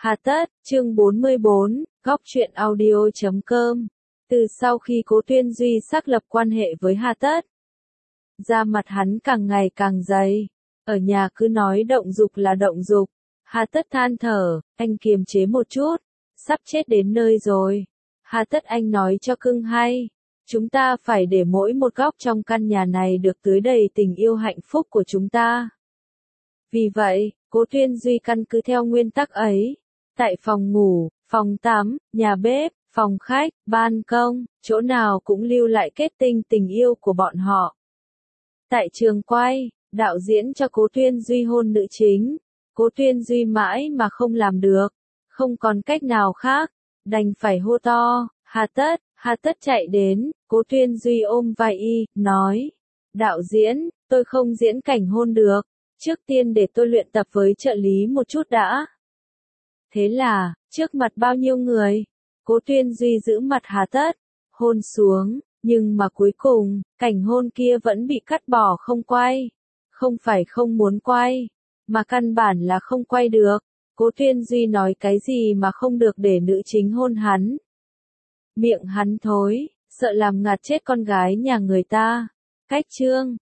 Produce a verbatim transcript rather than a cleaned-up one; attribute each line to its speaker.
Speaker 1: Hà tất, chương bốn mươi bốn, góc truyện audio chấm com. Từ sau khi Cố Tuyên Duy xác lập quan hệ với Hà tất, da mặt hắn càng ngày càng dày. Ở nhà cứ nói động dục là động dục. Hà tất than thở, anh kiềm chế một chút, sắp chết đến nơi rồi. Hà tất, anh nói cho cưng hay, chúng ta phải để mỗi một góc trong căn nhà này được tưới đầy tình yêu hạnh phúc của chúng ta. Vì vậy, Cố Tuyên Duy căn cứ theo nguyên tắc ấy. Tại phòng ngủ, phòng tắm, nhà bếp, phòng khách, ban công, chỗ nào cũng lưu lại kết tinh tình yêu của bọn họ. Tại trường quay, đạo diễn cho Cố Tuyên Duy hôn nữ chính. Cố Tuyên Duy mãi mà không làm được, không còn cách nào khác, đành phải hô to, Hà tất. Hà tất chạy đến, Cố Tuyên Duy ôm vai y, nói, đạo diễn, tôi không diễn cảnh hôn được, trước tiên để tôi luyện tập với trợ lý một chút đã. Thế là, trước mặt bao nhiêu người, Cố Tuyên Duy giữ mặt Hà tất, hôn xuống, nhưng mà cuối cùng, cảnh hôn kia vẫn bị cắt bỏ không quay. Không phải không muốn quay, mà căn bản là không quay được. Cố Tuyên Duy nói cái gì mà không được để nữ chính hôn hắn. Miệng hắn thối, sợ làm ngạt chết con gái nhà người ta. Cách chương